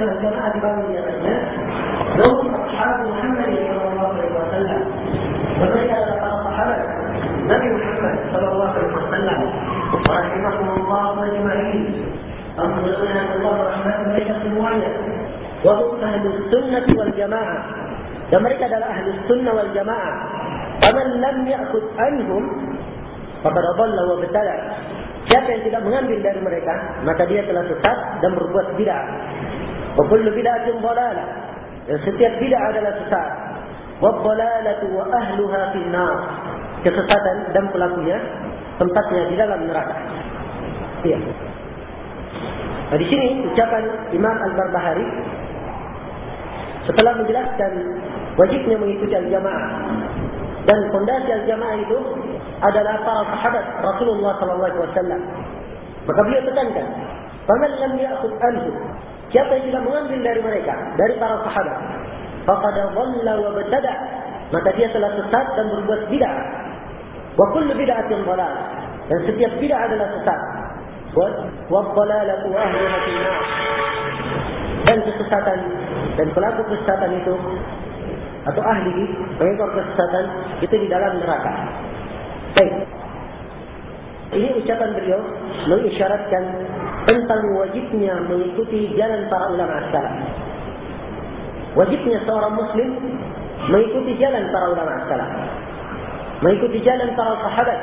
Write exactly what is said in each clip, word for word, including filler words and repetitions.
الجماعة dibangun di atasnya Lahum ashab Muhammad sallallahu alaihi wasallam. Mereka adalah para sahabat Nabi Muhammad sallallahu alaihi wasallam. Rahimahumullah ajma'in. Alhamdulillah Allah rahmat mereka semuanya. Wa hum ahlus sunnah wal jamaah. Dan mereka adalah ahlus sunnah wal jamaah. Faman lam ya'khudh anhum faqad dhalla wa btala. Siapa yang tidak mengambil dari mereka, maka dia telah sesat dan berbuat bid'ah. Wa kullu bid'atin dhalalah. Dan setiap bid'ah adalah sesat. Wa dhalalatu wa ahluha fin nar. Kesesatan dan pelakunya tempatnya di dalam neraka. Iya. Nah, di sini ucapan Imam Al-Barbahari setelah menjelaskan wajibnya mengikuti al-jamaah dan fondasi al-jamaah itu adalah para sahabat Rasulullah sallallahu alaihi wasallam. Maka beliau tekankan, "Faman lam ya'khudh anhu." Siapa yang tidak mengambil dari mereka, dari para sahabat, faqad dhalla wa btada, maka dia telah sesat dan berbuat bid'ah. Wa kullu bid'atin dhalalah. Dan setiap bid'ah adalah sesat. Wa dhalalatu ahliha fin nar. Dan kesesatan dan pelaku kesesatan itu atau ahli pengekor kesesatan itu di dalam neraka. Baik. Ini ucapan beliau mengisyaratkan tentang wajibnya mengikuti jalan para ulama as-salaf. Wajibnya seorang muslim mengikuti jalan para ulama as-salaf. Mengikuti jalan para sahabat.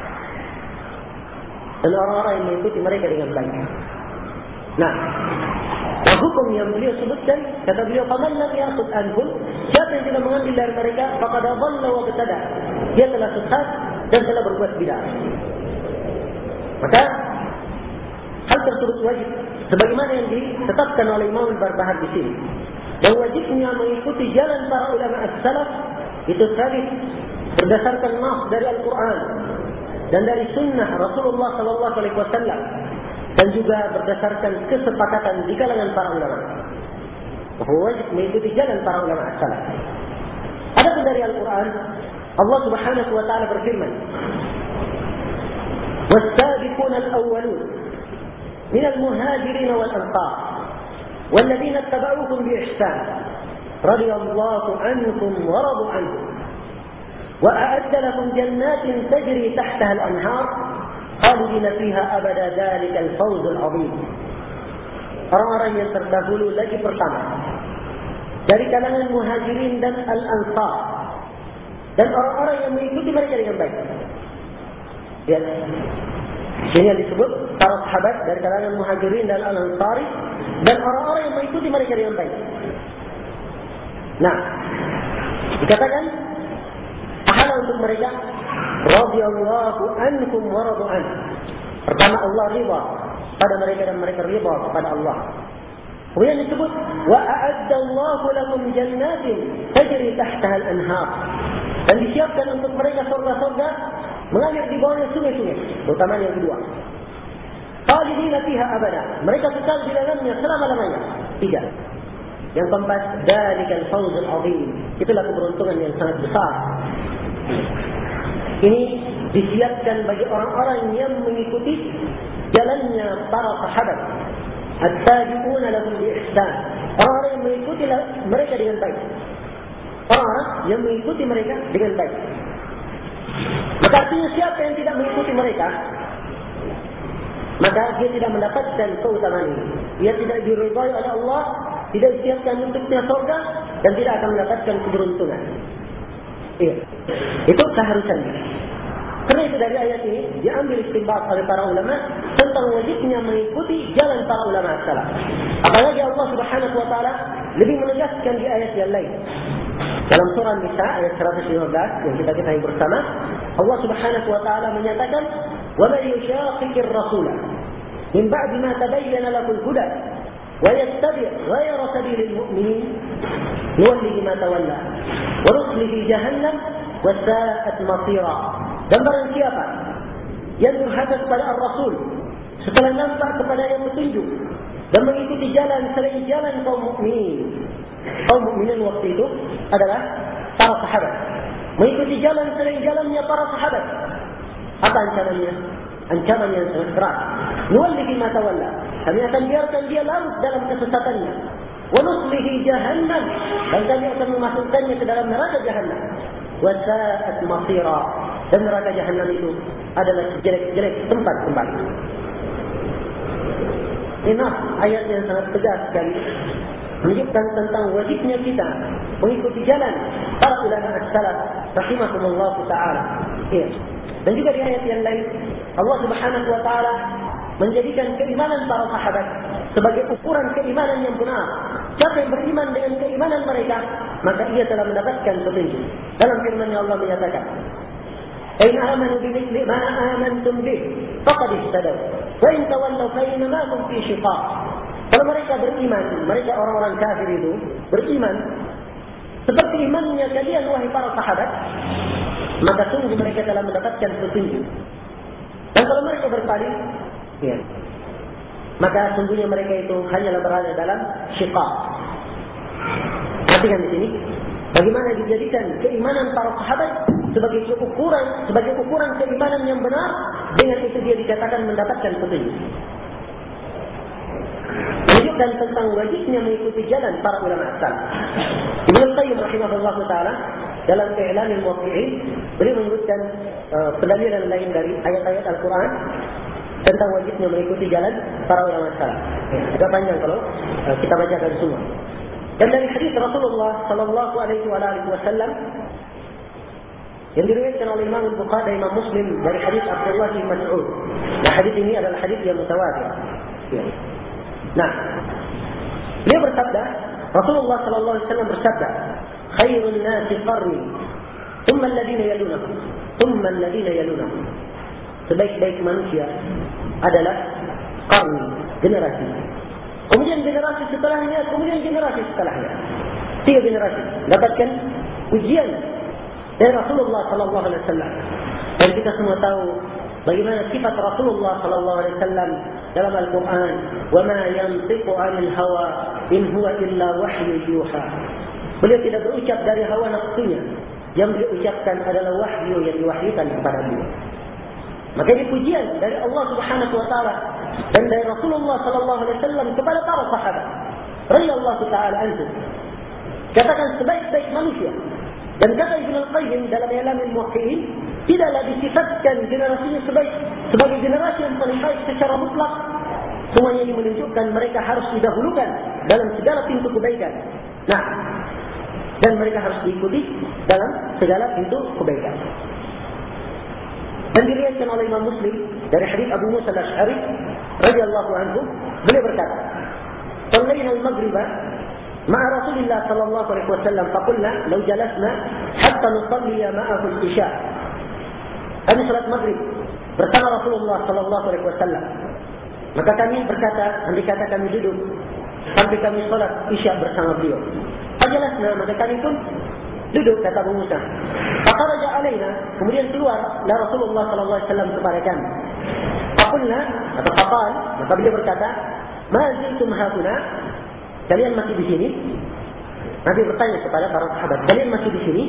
Dan orang-orang yang mengikuti mereka dengan baik. Nah, hukum yang beliau sebutkan, kata beliau, "Faman lam ya'khudh anhum." Siapa yang tidak mengambil dari mereka, faqad dhalla wa btada. Dia telah sesat dan telah berbuat bid'ah. Maka hal tersebut wajib sebagaimana yang ditetapkan oleh Imam Al-Barbahari di sini. Dan wajibnya mengikuti jalan para ulama as-salaf itu sabit berdasarkan nas dari Al-Quran dan dari sunnah Rasulullah sallallahu alaihi wasallam dan juga berdasarkan kesepakatan di kalangan para ulama. Bahwa wajib mengikuti jalan para ulama as-salaf. Adapun dari Al-Quran, Allah Subhanahu wa taala berfirman, "Was-sabiqun al-awwalun min al-muhajirin wal-ansar wal-ladina ittaba'uuhum bi-ihsan radiyallahu anhum wa radu anhum wa a'adda lahum jannatin tajri tahtaha al-anhar khalidina fiha abada dzalika al-fawz al-'azim." Orang-orang yang terdahulu lagi pertama dari kalangan muhajirin dan al-ansar dan orang-orang yang mengikuti mereka dengan baik. Ya. Ini yang disebut para sahabat dari kalangan muhajirin dan al-ansari dan orang-orang yang mengikuti mereka dengan baik. Nah, dikatakan pahala untuk mereka radhiyallahu anhum wa radu an. Pertama Allah ridha pada mereka dan mereka ridha kepada Allah. Kemudian disebut wa a'adda Allahu lahum jannatin tajri tahtaha al-anhar. Dan disiapkan untuk mereka surga-surga mengalir di bawahnya sungai-sungai. Terutama yang kedua. Khalidina fiha abada. Mereka kekal di dalamnya selama-lamanya. Tiga. Yang keempat, dzalikal fawzul 'azim. Itulah keberuntungan yang sangat besar. Ini disiapkan bagi orang-orang yang mengikuti jalannya para sahabat. At-tabi'una lahum bi ihsan. Orang-orang yang mengikuti mereka dengan baik. Orang-orang yang mengikuti mereka dengan baik. Maka artinya siapa yang tidak mengikuti mereka, maka dia tidak mendapatkan keutamaan ini. Dia tidak diridhai oleh Allah, tidak disiapkan untuknya surga, dan tidak akan mendapatkan keberuntungan. Iya. Itu keharusannya. Karena itu dari ayat ini diambil istinbat oleh para ulama tentang wajibnya mengikuti jalan para ulama as-salaf. Apalagi Allah Subhanahu wa taala lebih menegaskan di ayat yang lain. Dalam surah Nisa ayat seratus lima belas yang kita ketahui bersama, Allah Subhanahu wa taala menyatakan, "Wa may yushaqiqir rasula min ba'di ma tabayyana lahu al-huda wa yattabi' ghayra sabilil mu'minin nuwallihi ma tawalla wa nuslihi jahannam wa sa'at masira." Dan barang siapa yang durhaka kepada Ar-Rasul setelah nampak kepada yang petunjuk dan mengikuti jalan selain jalan kaum mukminin. Kaum mukminin waktu itu adalah para sahabat. Mengikuti jalan selain jalannya para sahabat. Apa ancamannya? Ancaman yang sangat berat. Nuwallihi ma tawalla. Kami akan biarkan dia larut dalam kesesatannya. wa nuslihi jahannam, dan kami akan memasukkannya ke dalam neraka jahannam. Wa sa'at masira, dan neraka jahannam itu adalah jelek-jelek tempat kembali. Ini ayat yang sangat tegas sekali, menunjukkan tentang wajibnya kita mengikuti jalan para ulama as-salaf rahimahumullah taala. Ya. Dan juga di ayat yang lain Allah Subhanahu wa taala menjadikan keimanan para sahabat sebagai ukuran keimanan yang benar. Siapa yang beriman dengan keimanan mereka, maka ia telah mendapatkan petunjuk. Dalam firman-Nya Allah menyatakan, "In amanu bimithli ma amantum bih, faqad ihtadaw, wa in tawallaw fa innama hum fi shiqaq." Kalau mereka beriman, mereka orang-orang kafir itu beriman seperti imannya kalian wahai para sahabat, maka sungguh mereka telah mendapatkan petunjuk. Dan kalau mereka berpaling, ya, maka sungguhnya mereka itu hanyalah berada dalam syiqaq. Perhatikan di sini, bagaimana dijadikan keimanan para sahabat sebagai ukuran, sebagai ukuran keimanan yang benar. Dengan itu dia dikatakan mendapatkan petunjuk. Menunjukkan tentang wajibnya mengikuti jalan para ulama salaf. Ibnu Qayyim rahimahullah taala dalam I'lamul Muwaqqi'in beliau menyebutkan uh, pendalilan lain dari ayat-ayat Al-Quran tentang wajibnya mengikuti jalan para ulama salaf. Ya, agak panjang kalau uh, kita bacakan semua. Dan dari hadis Rasulullah sallallahu alaihi wasallam yang diriwayatkan oleh Imam Al-Bukhari dan Imam Muslim dari hadis Abdullah bin Mas'ud. Nah, hadis ini adalah hadis yang mutawatir. Ya. Nah, beliau bersabda, Rasulullah sallallahu alaihi wasallam bersabda, "Khairun nasi qarni, thumma alladhina yalunahum, thumma alladhina yalunahum." Sebaik-baik manusia adalah qarni, generasi. Kemudian generasi setelahnya, kemudian generasi setelahnya. Tiga generasi dapatkan ujian dari Rasulullah sallallahu alaihi wasallam. Dan kita semua tahu bagaimana sifat Rasulullah sallallahu alaihi wasallam dalam Al-Quran. Wa ma yantiqu 'anil hawa in huwa illa wahyu yuha. Beliau tidak berucap dari hawa nafsunya. Yang beliau ucapkan adalah wahyu yang diwahyukan kepada beliau. Maka ini pujian dari Allah Subhanahu wa taala dan dari Rasulullah sallallahu alaihi wasallam kepada para sahabat radhiyallahu taala anhum. Katakan sebaik-baik manusia. Dan kata Ibnu Qayyim dalam I'lamul Muwaqqi'in, tidaklah disifatkan generasinya sebaik sebagai generasi yang paling baik secara mutlak. Semuanya ini menunjukkan mereka harus didahulukan dalam segala pintu kebaikan. Nah, dan mereka harus diikuti dalam segala pintu kebaikan. Dan diriwayatkan oleh Imam Muslim dari hadis Abu Musa al-Asy'ari radhiyallahu anhu, beliau berkata, "Shallaina al-maghriba ma'a Rasulillah sallallahu alaihi wasallam, faqulna law jalasna hatta nusalli ma'ahu al-isya." Kami salat maghrib bersama Rasulullah sallallahu alaihi wasallam. Maka kami berkata, andai kata kami duduk sampai kami salat isya bersama beliau. Fajalasna, maka kami pun duduk, kata Abu Musa. Faqaraja alaina, kemudian keluar la Rasulullah sallallahu alaihi wasallam kepada kami. Faqulna, atau faqal, maka beliau berkata, "Ma ziltum hauna?" Kalian masih di sini? Nabi bertanya kepada para sahabat, "Kalian masih di sini?"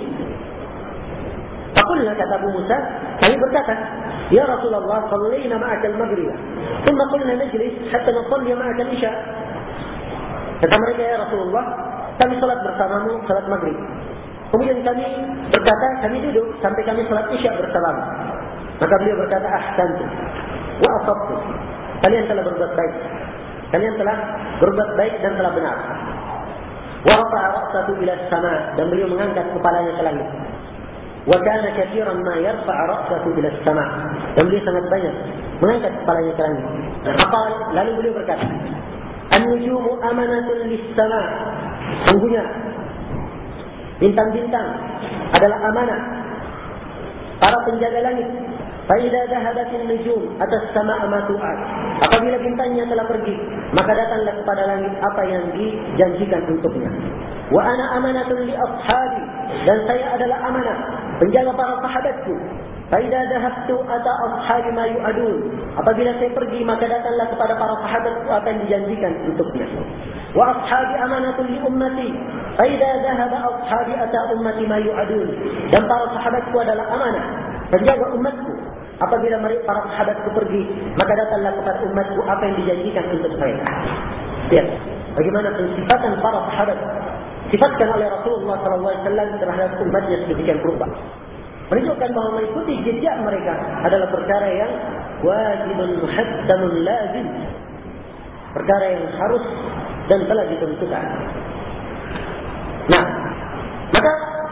Faqulna, kata Abu Musa, kami berkata, "Ya Rasulullah, shallaina ma'aka al-maghrib, thumma qulna najlis hatta nusalli ma'aka al-isya." Kata mereka, "Ya Rasulullah, kami salat bersamamu salat maghrib. Kemudian kami berkata, kami duduk sampai kami salat isya bersamamu." Maka beliau berkata, "Ahsantum wa asabtum." Kalian telah berbuat baik. Kalian telah berbuat baik dan telah benar. Wa rafa'a ra'sahu ila as-sama', dan beliau mengangkat kepalanya ke langit. Wa kana katsiran ma yarfa' ra'sahu ila as-sama', dan beliau sangat banyak mengangkat kepalanya ke langit. Apa lalu beliau berkata, "An-nujumu amanatun lis-sama'." Sungguhnya bintang-bintang adalah amanah para penjaga langit. Fa'idha dhahabatin nujum atas sama'a ma tu'ad. Apabila bintangnya telah pergi, maka datanglah kepada langit apa yang dijanjikan untuknya. Wa ana amanatun li ashabi, dan saya adalah amanah penjaga para sahabatku. Fa'idha dhahabtu ata ashabi ma yu'adun. Apabila saya pergi, maka datanglah kepada para sahabatku apa yang dijanjikan untuknya. Wa ashabi amanatun li ummati. Fa'idha dhahaba ashabi ata ummati ma yu'adun. Dan para sahabatku adalah amanah penjaga umatku. Apabila mereka para sahabatku pergi, maka datanglah kepada umatku apa yang dijanjikan untuk mereka. Lihat, bagaimana pensifatan para sahabat sifatkan oleh Rasulullah sallallahu alaihi wasallam terhadap umatnya sedemikian rupa. Menunjukkan bahawa mengikuti jejak mereka adalah perkara yang wajibun muhattamun lazim, perkara yang harus dan telah ditentukan. Nah, maka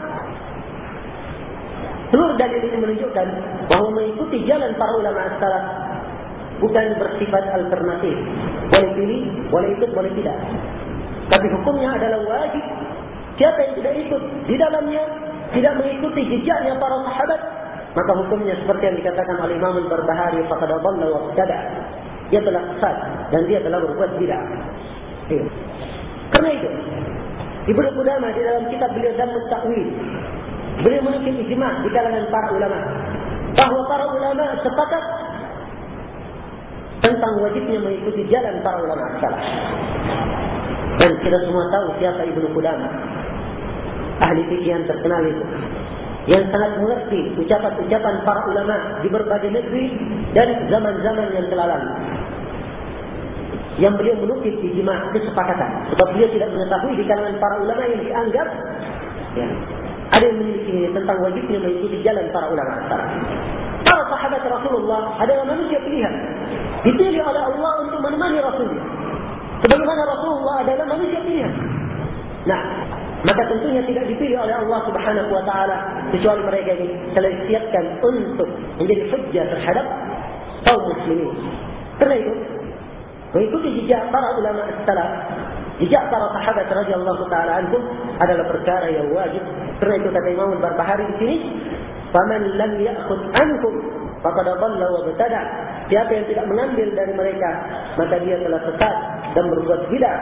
seluruh dalil ini menunjukkan bahawa mengikuti jalan para ulama as-salaf bukan bersifat alternatif, boleh pilih, boleh ikut, boleh tidak. Tapi hukumnya adalah wajib. Siapa yang tidak ikut di dalamnya, tidak mengikuti jejaknya para sahabat, maka hukumnya seperti yang dikatakan oleh Imam Al-Barbahari, faqad dhalla wa ibtada. Dia telah sesat dan dia telah berbuat bid'ah. Iya. Karena itu, Ibnu Qudamah di dalam kitab beliau Dhammut Ta'wil, beliau menukil ijma' di kalangan para ulama bahawa para ulama sepakat tentang wajibnya mengikuti jalan para ulama salaf. Dan kita semua tahu siapa Ibnu Qudamah, ahli fikih yang terkenal itu, yang sangat mengerti ucapan-ucapan para ulama di berbagai negeri dan zaman-zaman yang telah lalu. Yang beliau menukil ijma' kesepakatan, sebab beliau tidak mengetahui di kalangan para ulama yang dianggap ya, ada yang memiliki tentang wajibnya mengikuti jalan para ulama salaf. Para sahabat Rasulullah adalah manusia pilihan, dipilih oleh Allah untuk menemani Rasulnya, sebagaimana Rasulullah adalah manusia pilihan. Nah, maka tentunya tidak dipilih oleh Allah Subhanahu wa taala kecuali mereka yang telah disiapkan untuk menjadi hujjah terhadap kaum muslimin. Karena itu, mengikuti jejak para ulama as-salaf, jejak para sahabat radhiyallahu taala anhum adalah perkara yang wajib. Karena itu kata Imam Al-Barbahari di sini, "Faman lam ya'khudh anhum faqad dhalla wa ibtada." Siapa yang tidak mengambil dari mereka, maka dia telah sesat dan berbuat bid'ah.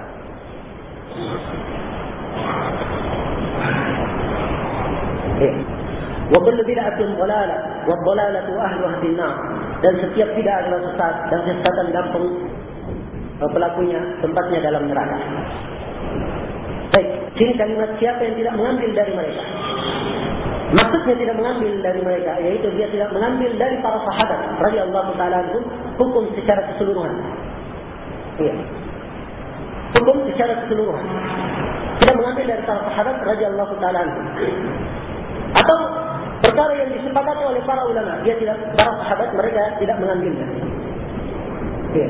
Wa kullu bid'atin dhalalah wa dhalalatu ahluha fin-nar. Dan setiap bid'ah adalah sesat dan kesesatan gantung pelakunya tempatnya dalam neraka. Baik, sini kalimat siapa yang tidak mengambil dari mereka. Maksudnya tidak mengambil dari mereka, yaitu dia tidak mengambil dari para sahabat radhiyallahu taala anhum hukum secara keseluruhan. Iya. Hukum secara keseluruhan. Tidak mengambil dari para sahabat radhiyallahu taala anhum. Atau perkara yang disepakati oleh para ulama, dia tidak, para sahabat mereka tidak mengambilnya. Iya.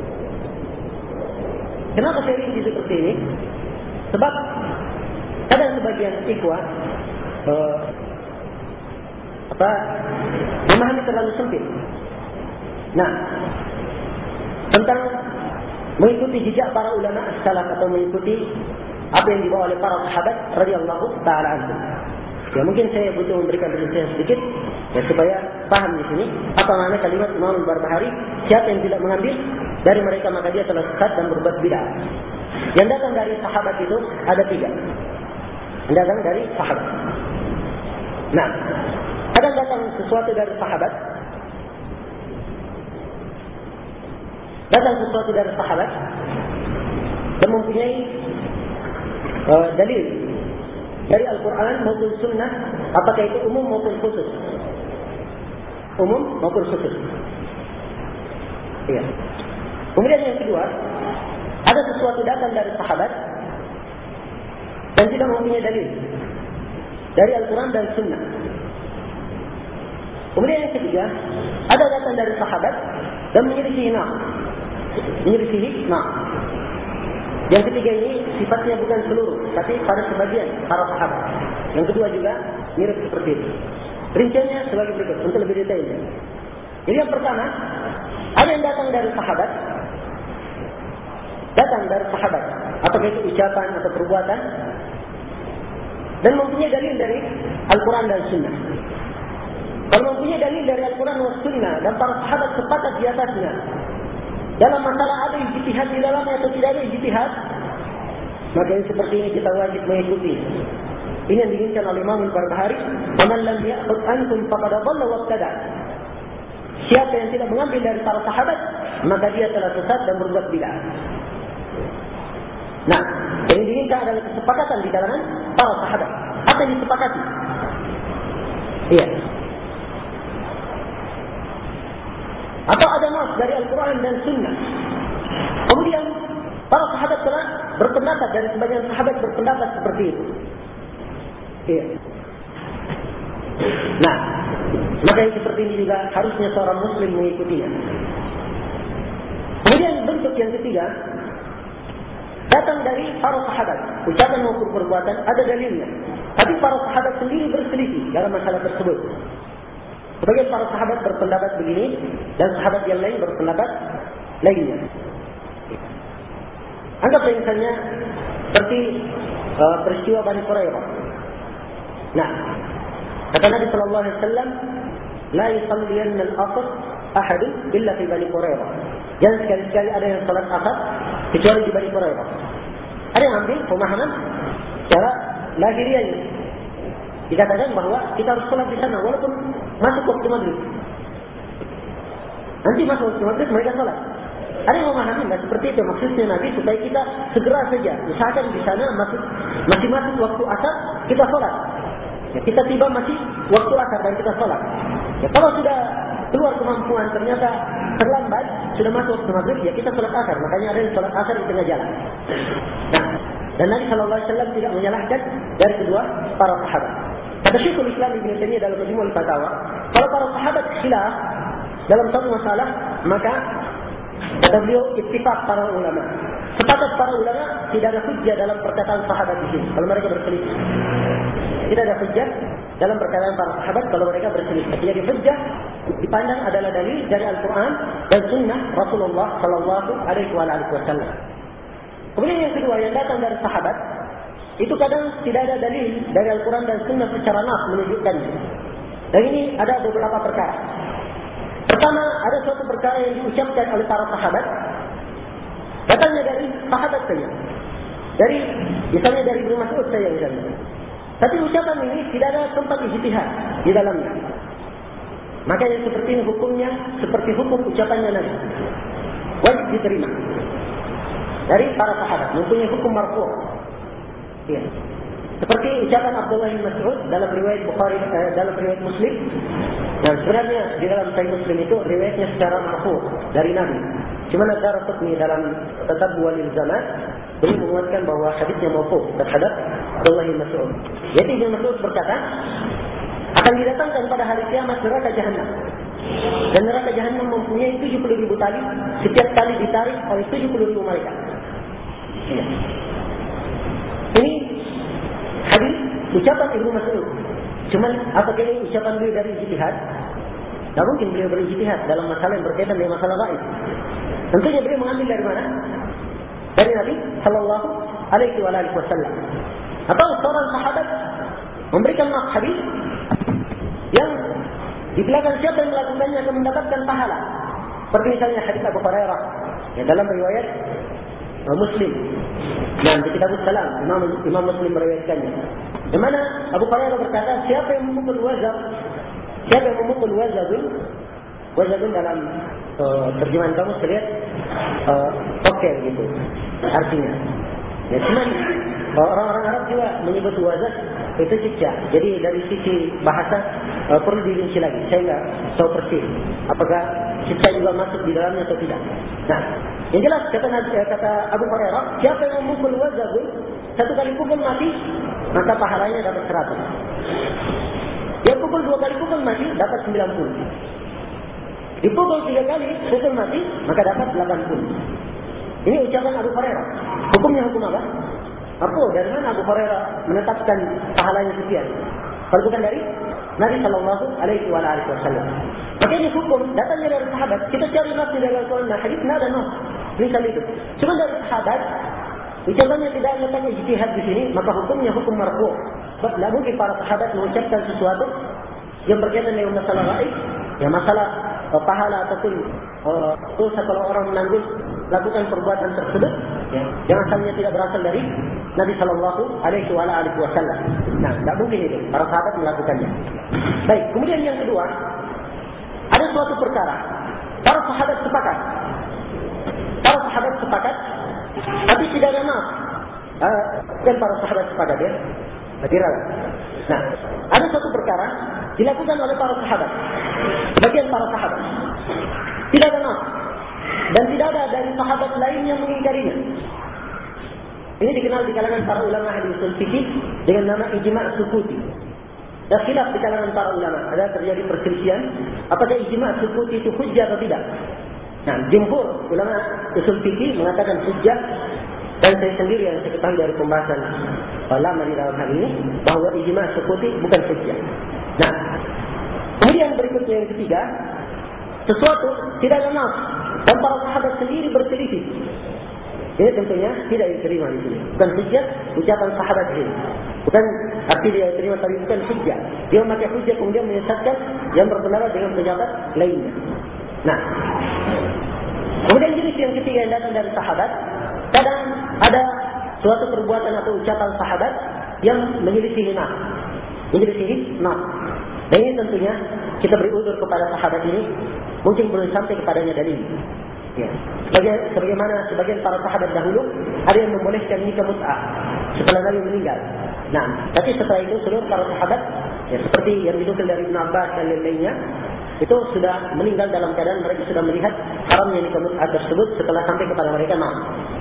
Kenapa saya rinci seperti ini? Sebab kadang sebagian ikhwah uh, apa memahami terlalu sempit. Nah, tentang mengikuti jejak para ulama as-salaf atau mengikuti apa yang dibawa oleh para sahabat radhiyallahu taala anhum. Ya, mungkin saya butuh memberikan penjelasan sedikit ya, supaya paham di sini apa makna kalimat Imam Al-Barbahari, siapa yang tidak mengambil dari mereka maka dia telah sesat dan berbuat bid'ah. Yang datang dari sahabat itu ada tiga. Yang datang dari sahabat. Nah, ada datang sesuatu dari sahabat. Datang sesuatu dari sahabat dan mempunyai uh, dalil dari Al-Quran maupun Sunnah, apakah itu umum maupun khusus. Umum maupun khusus. Iya. Kemudian yang kedua, ada sesuatu datang dari sahabat dan tidak mempunyai dalil dari Al-Quran dan Sunnah. Kemudian yang ketiga, ada datang dari sahabat dan menyelisihi nas, menyelisihi nas. Yang ketiga ini sifatnya bukan seluruh, tapi pada sebagian para sahabat. Yang kedua juga mirip seperti itu. Rinciannya sebagai berikut untuk lebih detailnya. Jadi yang pertama, ada yang datang dari sahabat, datang dari sahabat, apakah itu ucapan atau perbuatan, dan mempunyai dalil dari Al-Quran dan Sunnah. Kalau mempunyai dalil dari Al-Quran dan Sunnah dan para sahabat sepakat di atasnya, dalam masalah ada ijtihad di dalamnya atau tidak ada ijtihad, maka yang seperti ini kita wajib mengikuti. Ini yang diinginkan oleh Imam Al-Barbahari, "Man lam ya'khudh ankum faqad dhalla wa ibtada." Siapa yang tidak mengambil dari para sahabat, maka dia telah sesat dan berbuat bid'ah. Nah, yang diinginkan adalah kesepakatan di kalangan para sahabat. Apa yang disepakati? Iya. Atau ada nas dari Al-Quran dan Sunnah. Kemudian para sahabat telah berpendapat, dari sebagian sahabat berpendapat seperti itu. Iya. Nah, maka yang seperti ini juga harusnya seorang muslim mengikutinya. Kemudian bentuk yang ketiga, datang dari para sahabat, ucapan maupun perbuatan ada dalilnya. Tapi para sahabat sendiri berselisih dalam masalah tersebut. Sebagian para sahabat berpendapat begini, dan sahabat yang lain berpendapat lainnya. Anggaplah misalnya seperti uh, peristiwa Bani Qurairah. Nah, kata Nabi Sallallahu Alaihi Wasallam, "La yusalliyanna al-asr ahadun illa fi Bani Qurairah." Jangan sekali-sekali ada yang salat asar kecuali di Bani Qurairah. Ada yang ambil pemahaman secara lahiriahnya. Dikatakan bahwa kita harus salat di sana walaupun masuk waktu maghrib. Nanti masuk waktu maghrib mereka salat. Ada yang memahami nggak seperti itu, maksudnya Nabi supaya kita segera saja, misalkan di sana masuk masih masuk waktu asar kita salat. Ya, kita tiba masih waktu asar dan kita salat. Ya, kalau sudah keluar kemampuan ternyata terlambat sudah masuk waktu maghrib, ya kita salat asar. Makanya ada yang salat asar di tengah jalan. Nah, dan Nabi Sallallahu Alaihi Wasallam tidak menyalahkan dari kedua para sahabat. Kata Syekhul Islam Ibnu Taimiyah dalam Majmu'ul Fatawa, kalau para sahabat khilaf dalam satu masalah, maka kata beliau ittifaq para ulama. Sepakat para ulama tidak ada hujjah dalam perkataan sahabat di sini kalau mereka berselisih. Tidak ada hujjah dalam perkataan para sahabat kalau mereka berselisih. Jadi hujjah dipandang adalah dalil dari Al-Quran dan Sunnah Rasulullah Sallallahu Alaihi Wasallam. Kemudian yang kedua yang datang dari sahabat itu kadang tidak ada dalil dari Al-Quran dan Sunnah secara nas menunjukkannya. Dan ini ada beberapa perkara. Pertama, ada suatu perkara yang diucapkan oleh para sahabat, datangnya dari sahabat saja, dari misalnya dari Ibnu Mas'ud saja misalnya. Tapi ucapan ini tidak ada tempat ijtihad di dalamnya. Maka yang seperti ini hukumnya seperti hukum ucapannya Nabi, wajib diterima dari para sahabat, mempunyai hukum marfu'. Ya. Seperti ucapan Abdullah bin Mas'ud dalam riwayat Bukhari, eh, dalam riwayat Muslim. Nah, sebenarnya di dalam Sahih Muslim itu riwayatnya secara marfu' dari Nabi. Cuma ada Qutni dalam Tatabbu wal Ilzamat beliau menguatkan bahwa hadisnya marfu' terhadap Abdullah bin Mas'ud. Yaitu Ibnu Mas'ud berkata, akan didatangkan pada hari kiamat neraka Jahannam. Dan neraka Jahannam mempunyai tujuh puluh ribu tali, setiap tali ditarik oleh tujuh puluh ribu malaikat. Ya. Ini hadis ucapan Ibnu Mas'ud. Cuman apakah ini ucapan beliau dari ijtihad? Tak mungkin beliau berijtihad dalam masalah yang berkaitan dengan masalah gaib. Tentunya beliau mengambil dari mana? Dari Nabi Sallallahu Alaihi Wasallam. Atau seorang sahabat memberikan nas hadis yang di belakang siapa yang melakukannya akan mendapatkan pahala. Seperti misalnya hadis Abu Hurairah yang dalam riwayat Muslim. Dan di Kitab Salam Imam, Imam Muslim meriwayatkannya. Di mana Abu Hurairah berkata, siapa yang memukul wazab, siapa yang memukul wazabun, wazabun dalam uh, terjemahan kamu terlihat uh, oke okay, gitu artinya. Ya, cuman orang-orang Arab juga menyebut wazab itu siksa. Jadi dari sisi bahasa uh, perlu dirinci lagi. Saya nggak tahu persis apakah siksa juga masuk di dalamnya atau tidak. Nah, yang jelas kata, kata Abu Hurairah, siapa yang memukul wazabun satu kali pukul mati, maka pahalanya dapat seratus. Yang pukul dua kali pukul mati dapat sembilan puluh. Dipukul tiga kali pukul mati, maka dapat delapan puluh. Ini ucapan Abu Hurairah. Hukumnya hukum apa? Apa? Dari mana Abu Hurairah menetapkan pahalanya sekian? Kalau bukan dari Nabi Sallallahu Alaihi Wasallam. Maka ini hukum datangnya dari sahabat. Kita cari nafsi dari Al-Quran dan hadis, tidak ada nafsi. Misal itu. Cuma dari sahabat, ucapannya tidak letak ijtihad di sini, maka hukumnya hukum marfu'. Sebab tidak mungkin para sahabat mengucapkan sesuatu yang berkaitan dengan masalah gaib, ya masalah uh, pahala ataupun uh, dosa kalau orang menanggung lakukan perbuatan tersebut, ya, yang asalnya tidak berasal dari Nabi Sallallahu Alaihi Wasallam. Nah, tidak mungkin itu para sahabat melakukannya. Baik, kemudian yang kedua, ada suatu perkara para sahabat sepakat, para sahabat sepakat, tapi tidak ada nas. Uh, dan para sahabat sepakat ya, hadirat. Nah, ada suatu perkara dilakukan oleh para sahabat, bagian para sahabat, tidak ada nas. Dan tidak ada dari sahabat lain yang mengingkarinya. Ini dikenal di kalangan para ulama ahli usul fikih dengan nama ijma' sukuti. Dan khilaf di kalangan para ulama. Ada terjadi perselisihan apakah ijma' sukuti itu hujjah atau tidak. Nah, jumhur ulama usul fikih mengatakan hujjah, dan saya sendiri yang saya ketahui dari pembahasan ulama di dalam hal ini bahawa ijma' sukuti bukan hujjah. Nah, kemudian berikutnya yang ketiga, sesuatu tidak ada nas dan para sahabat sendiri berselisih. Ini tentunya tidak diterima di sini. Bukan hujjah ucapan sahabat ini. Bukan arti dia diterima tapi bukan hujjah. Dia memakai hujjah kemudian menyesatkan yang berpendapat dengan pendapat lainnya. Nah, kemudian jenis yang ketiga yang datang dari sahabat, kadang ada suatu perbuatan atau ucapan sahabat yang menyelisihi nas, menyelisihi nas. Dan ini tentunya kita beri udzur kepada sahabat ini, mungkin belum sampai kepadanya dalil. Ya. Sebagai, sebagaimana sebagian para sahabat dahulu ada yang membolehkan nikah mut'ah setelah Nabi meninggal. Nah, tapi setelah itu seluruh para sahabat, ya, seperti yang dinukil dari Ibn Abbas dan lain-lainnya, itu sudah meninggal dalam keadaan mereka sudah melihat haramnya nikah mut'ah tersebut setelah sampai kepada mereka nas.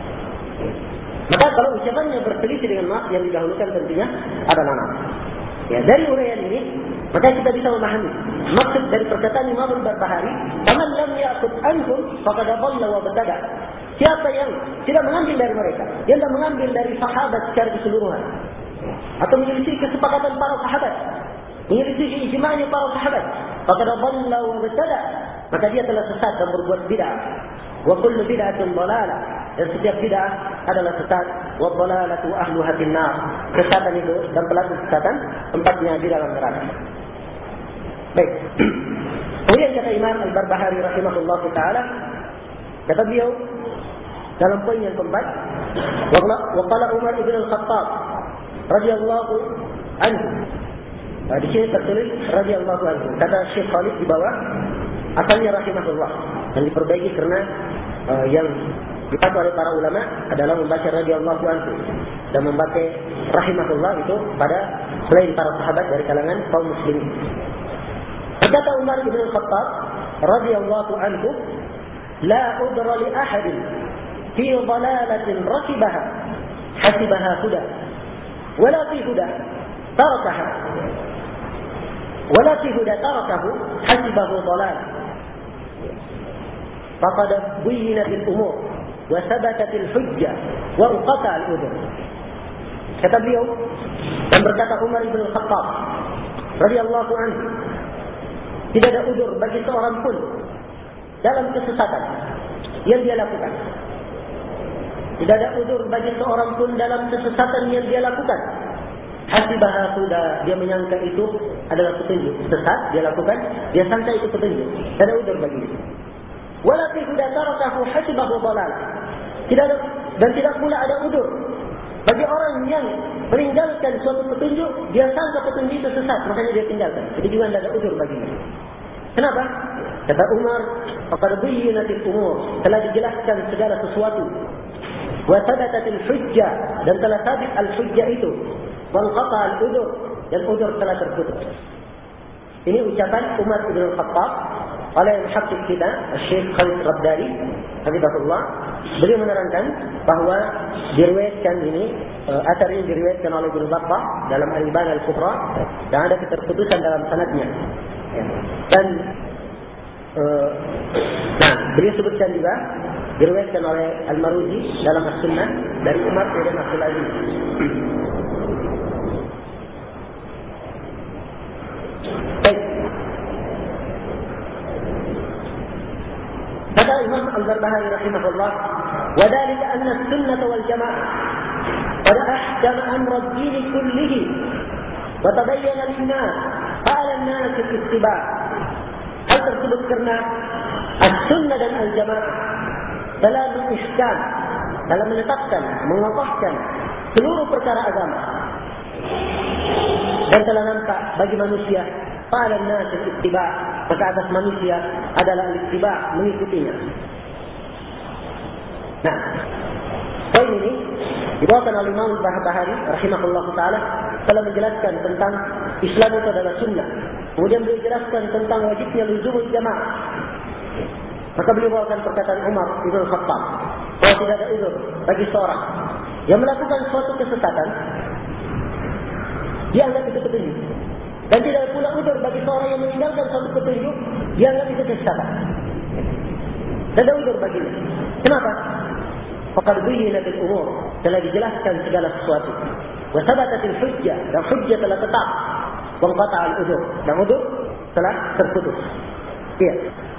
Maka kalau ucapannya berselisih dengan nas yang didahulukan tentunya adalah nas. Ya, dari uraian ini maka kita bisa memahami maksud dari perkataan Imam Al-Barbahari, "Faman lam ya'khudh anhum faqad dhalla wa btada." Siapa yang tidak mengambil dari mereka, yang tidak mengambil dari sahabat secara keseluruhan, atau menyelisih kesepakatan para sahabat, menyelisih ijma'nya para sahabat, faqad dhalla wa btada, maka dia telah sesat dan berbuat bid'ah. Wa kullu bid'atin dhalalah, dan setiap bid'ah adalah sesat. Wa dhalalatu ahluha finnar, kesesatan itu dan pelaku kesesatan tempatnya di dalam neraka. Baik. Kemudian kata Imam Al-Barbahari rahimahullah taala, kata beliau dalam poin yang keempat, wa qala Umar ibn al-Khattab radhiyallahu anhu. Nah, di sini tertulis radhiyallahu anhu. Kata Syekh Khalid di bawah, asalnya rahimahullah, dan diperbaiki karena uh, yang dipakai oleh para ulama adalah membaca radhiyallahu anhu dan membaca rahimahullah itu pada selain para sahabat dari kalangan kaum muslimin. Kata Umar bin Al-Khattab radhiyallahu anhu, la udra li ahadin fi dhalalatin rakibaha hasibaha huda wala fi huda tarakaha wala fi huda tarakahu hasibahu dhalal. Faqad buyyinat al-umur wa thabatat al-hujjah wa uqata al-udhr. Kata beliau dan berkata Umar bin Al-Khattab radhiyallahu anhu, tidak ada udzur bagi seorang pun dalam kesesatan yang dia lakukan. Tidak ada udzur bagi seorang pun dalam kesesatan yang dia lakukan. Hasibaha huda, dia menyangka itu adalah petunjuk. Sesat dia lakukan, dia sangka itu petunjuk. Tidak ada udzur bagi itu. Wala fi huda tarakahu hasibahu dhalal. Tidak ada, dan tidak pula ada udzur bagi orang yang meninggalkan suatu petunjuk, dia sangka petunjuk itu sesat, makanya dia tinggalkan. Jadi juga tidak ada udzur baginya. Kenapa? Kata Umar, faqad buyyinatil umur, telah dijelaskan segala sesuatu. Wa thabatatil hujjah, dan telah sabit al-hujjah itu. Wa qata al-udzur, dan udzur telah terputus. Ini ucapan Umar bin Al-Khattab oleh muhaddits kita, Syekh Khalid Rabdari, hafizahullah. Beliau menerangkan bahawa diriwayatkan ini, uh, asar ini diriwayatkan oleh Ibnu Battah dalam Al-Ibana Al-Kubra, dan ada keterputusan dalam sanadnya. Ya. Dan uh, nah, beliau sebutkan juga diriwayatkan oleh Al-Maruzi dalam As-Sunnah dari Umar bin Abdul Aziz. Baik. Kata Imam Al-Barbahari rahimahullah, wa dzalika anna as-sunnah wal jamaah qad ahkama amra ad-din kullihi wa tabayyana lin-nas qala an-nas ittiba'. Hal tersebut karena as-sunnah dan al-jamaah telah mengisykan, telah menetapkan, mengokohkan seluruh perkara agama, dan telah nampak bagi manusia qala an-nas ittiba', maka atas manusia adalah ittiba', mengikutinya. Nah, poin ini dibawakan oleh Imam Al-Barbahari rahimahullah taala telah menjelaskan tentang Islam itu adalah sunnah. Kemudian beliau jelaskan tentang wajibnya luzumul jamaah. Maka beliau bawakan perkataan Umar bin Al-Khattab bahwa tidak ada udzur bagi seorang yang melakukan suatu kesesatan, dianggap itu petunjuk. Dan tidak pula udur bagi seorang yang meninggalkan suatu petunjuk, dianggap itu kesesatan. Tidak ada udur baginya. Kenapa? Faqad buyyina bil umur, telah dijelaskan segala sesuatu. Wa thabatatil hujjah, dan hujjah telah tetap. Wa qata'al udur, dan udur telah terputus. Iya.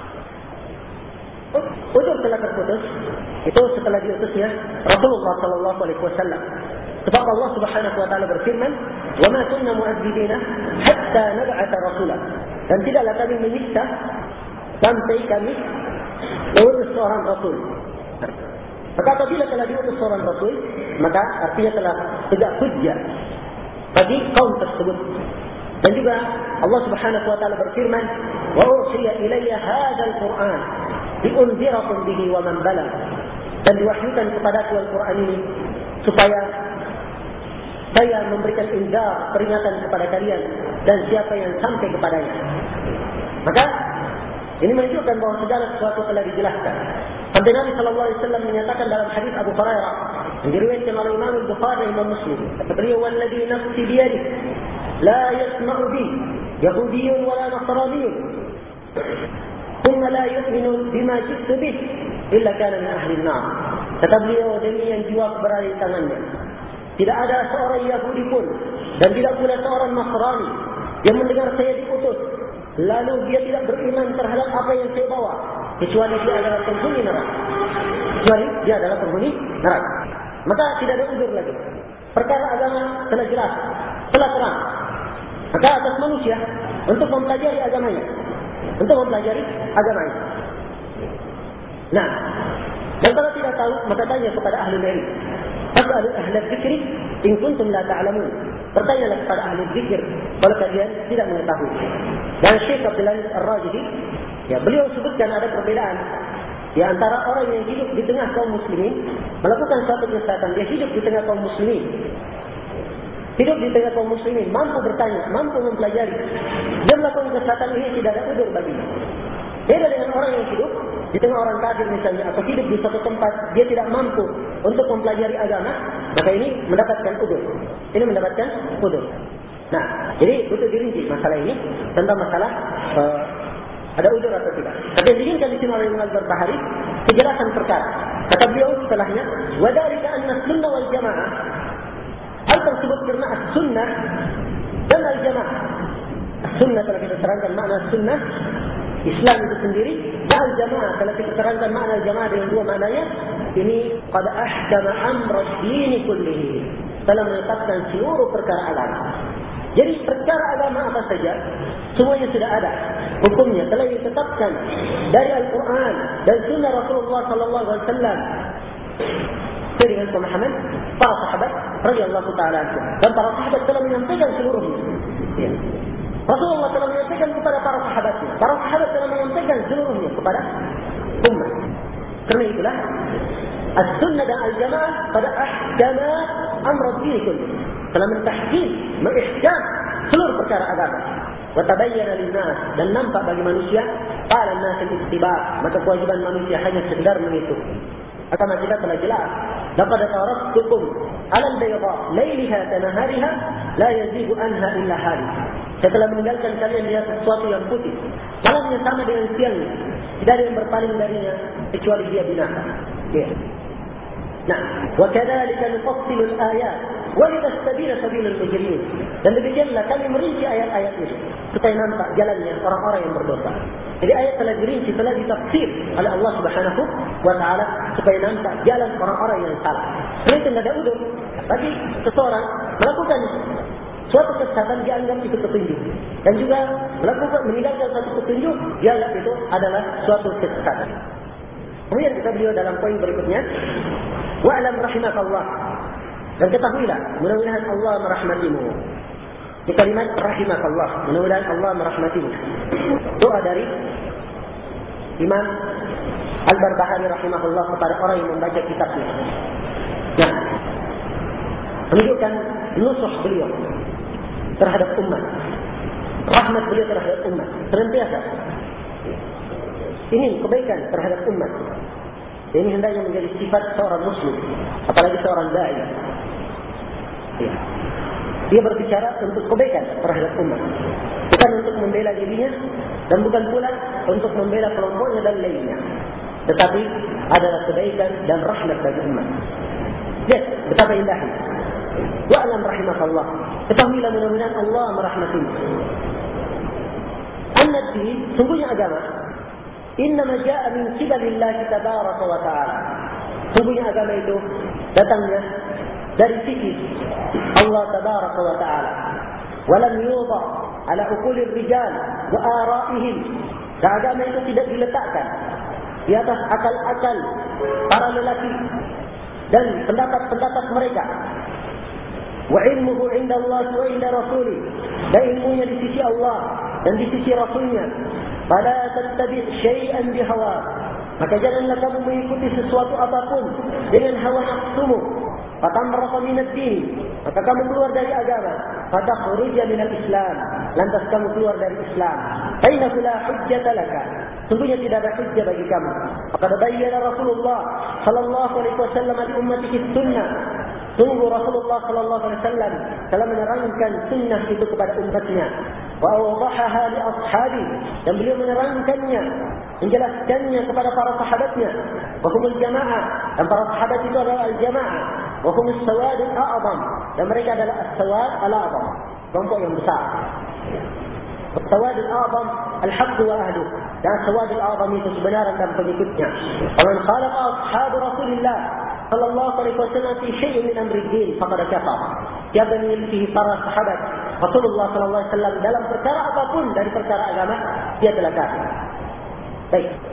Udur telah terputus itu setelah diutusnya Rasulullah sallallahu alaihi wasallam. Sebab Allah Subhanahu wa taala berfirman, "Wa ma kunna mu'adzibina hatta nab'atha rasula." Dan tidaklah kami menyiksa sampai kami mengutus seorang rasul. Maka apabila telah diutus seorang rasul, maka artinya telah tegak hujjah bagi kaum tersebut. Dan juga Allah Subhanahu wa taala berfirman, "Wa urshiya ilayya hadzal Qur'an liunzirakum bihi wa man balagh." Dan diwahyukan kepadaku Al-Qur'an ini supaya saya memberikan inzar, peringatan kepada kalian dan siapa yang sampai kepadanya. Maka ini menunjukkan bahawa segala sesuatu telah dijelaskan. Sampai Nabi sallallahu alaihi wasallam menyatakan dalam hadis Abu Hurairah yang diriwayatkan oleh Imam Al-Bukhari dan Imam Muslim, kata beliau, "Walladzi nafsi biyadihi la yasma'u bi yahudiyyun wala nasraniyyun thumma la yu'minu bima ji'tu bih illa kana min ahli an-nar." Kata beliau, demi yang jiwa berada di tangannya, tidak ada seorang Yahudi pun dan tidak pula seorang Nasrani yang mendengar saya diutus lalu dia tidak beriman terhadap apa yang saya bawa, kecuali dia adalah penghuni neraka. Kecuali dia adalah penghuni neraka. Maka tidak ada udur lagi. Perkara agama telah jelas, telah terang. Maka atas manusia untuk mempelajari agamanya, untuk mempelajari agamanya. Nah, dan kalau tidak tahu, maka tanya kepada ahli ilmu. Fas'alu ahla dzikri in kuntum la ta'lamun. Bertanyalah kepada ahli zikir kalau kalian tidak mengetahui. Dan Syekh Abdul Aziz Ar-Rajhi, ya, beliau sebutkan ada perbedaan di antara orang yang hidup di tengah kaum muslimin melakukan suatu kesesatan. Dia hidup di tengah kaum muslimin. Hidup di tengah kaum muslimin, mampu bertanya, mampu mempelajari. Dia melakukan kesesatan ini tidak ada udur baginya. Beda dengan orang yang hidup di tengah orang kafir misalnya, atau hidup di suatu tempat dia tidak mampu untuk mempelajari agama, maka ini mendapatkan udur. Ini mendapatkan udur. Nah, jadi untuk dirinci masalah ini tentang masalah uh, ada udur atau tidak. Tapi yang diinginkan di sini oleh Imam Al-Barbahari kejelasan perkara. Kata beliau setelahnya, wa dzalika anna sunnah wal jamaah. Hal tersebut karena as-sunnah dan al-jamaah. As-sunnah telah kita terangkan makna sunnah Islam itu sendiri, dan jamaah kalau kita terangkan makna jamaah dengan dua maknanya, ini qad ahkama amra ad-din kullihi, telah menetapkan seluruh perkara agama. Jadi perkara agama apa saja semuanya sudah ada hukumnya, telah ditetapkan dari Al-Quran dan Sunnah Rasulullah Sallallahu Alaihi Wasallam dengan pemahaman para sahabat radhiyallahu taala anhum, dan para sahabat telah menyampaikan seluruhnya. Ya. Rasulullah telah menyampaikan kepada para sahabatnya, para sahabat telah menyampaikan seluruhnya kepada umat. Karena itulah as-sunnah dan al-jamaah pada ahkama amr ad-din kulli, telah mentahkim, mengihkam seluruh perkara agama. Wa tabayyana lin-nas, dan nampak bagi manusia, qala an-nas al-ittiba', maka kewajiban manusia hanya sekedar mengikuti. Agama kita telah jelas. Laqad taraktukum 'ala al-bayda laylaha kanahariha la yazigu anha illa halik. Saya telah meninggalkan kalian di atas sesuatu yang putih, malamnya sama dengan siangnya, tidak ada yang berpaling darinya kecuali dia binasa. Ya. Nah, wa kadzalika nufassilu al-ayat wa litastabina sabilul mujrimin. Dan demikianlah kami merinci ayat-ayat ini supaya nampak jalannya orang-orang yang berdosa. Jadi ayat telah dirinci, telah ditafsir oleh Allah Subhanahu wa taala supaya nampak jalan orang-orang yang salah. Karena itu tidak ada udur bagi seseorang melakukan suatu kesesatan dianggap itu petunjuk, dan juga melakukan meninggalkan suatu petunjuk dianggap itu adalah suatu kesesatan. Kemudian kita beliau dalam poin berikutnya, wa'lam rahimakallah, dan ketahuilah mudah-mudahan Allah merahmatimu. Di kalimat rahimakallah, mudah-mudahan Allah merahmatimu, doa dari Imam Al-Barbahari rahimahullah kepada orang yang membaca kitabnya. Nah, menunjukkan nusuh beliau terhadap umat, rahmat beliau terhadap umat, senantiasa ini kebaikan terhadap umat. Ini hendaknya menjadi sifat seorang muslim, apalagi seorang dai. Ya. Dia berbicara untuk kebaikan terhadap umat, bukan untuk membela dirinya dan bukan pula untuk membela kelompoknya dan lainnya, tetapi adalah kebaikan dan rahmat bagi umat. Lihat betapa indahnya. Wa'lam rahimakallah. Ketahuilah mudah-mudahan Allah merahmatimu. An-Nabi, sungguhnya agama, innama ja'a min qibalillahi tabaraka wa ta'ala. Sungguhnya agama itu datangnya dari sisi Allah tabaraka wa ta'ala. Walam yudha ala uqulir rijal wa ara'ihim. Dan agama itu tidak diletakkan di atas akal-akal para lelaki dan pendapat-pendapat mereka. Wa ilmuhu 'inda Allah wa 'inda rasulih. Dan ilmunya di sisi Allah dan di sisi Rasulnya. Fala tattabi' syai'an bihawa. Maka janganlah kamu mengikuti sesuatu apapun dengan hawa nafsumu. Fatamraqa min ad-din. Maka kamu keluar dari agama. Fatakhruja min al-Islam. Lantas kamu keluar dari Islam. Fainahu la hujjata laka. Sungguhnya tidak ada hujjah bagi kamu. Faqad bayyana Rasulullah sallallahu alaihi wasallam li ummatihi sunnah. Sungguh Rasulullah sallallahu alaihi wasallam telah menerangkan sunnah itu kepada umatnya. Wa awdahaha li ashabi, dan beliau menerangkannya, menjelaskannya kepada para sahabatnya. Wa humul jamaah, dan para sahabat itu adalah al-jamaah. Wa humus sawadul a'zam, dan mereka adalah as-sawad al-a'zam, kelompok yang besar. As-sawadul a'zam al-haqq wa ahluh, dan as-sawadul a'zam itu kebenaran dan pengikutnya. Wa man khalaqa ashabu Rasulillah sallallahu alaihi wasallam fi syai'in min amri din faqad kafara. Siapa yang menyelisihi para sahabat Rasulullah sallallahu alaihi wasallam dalam perkara apapun dari perkara agama, dia telah kafir. Baik.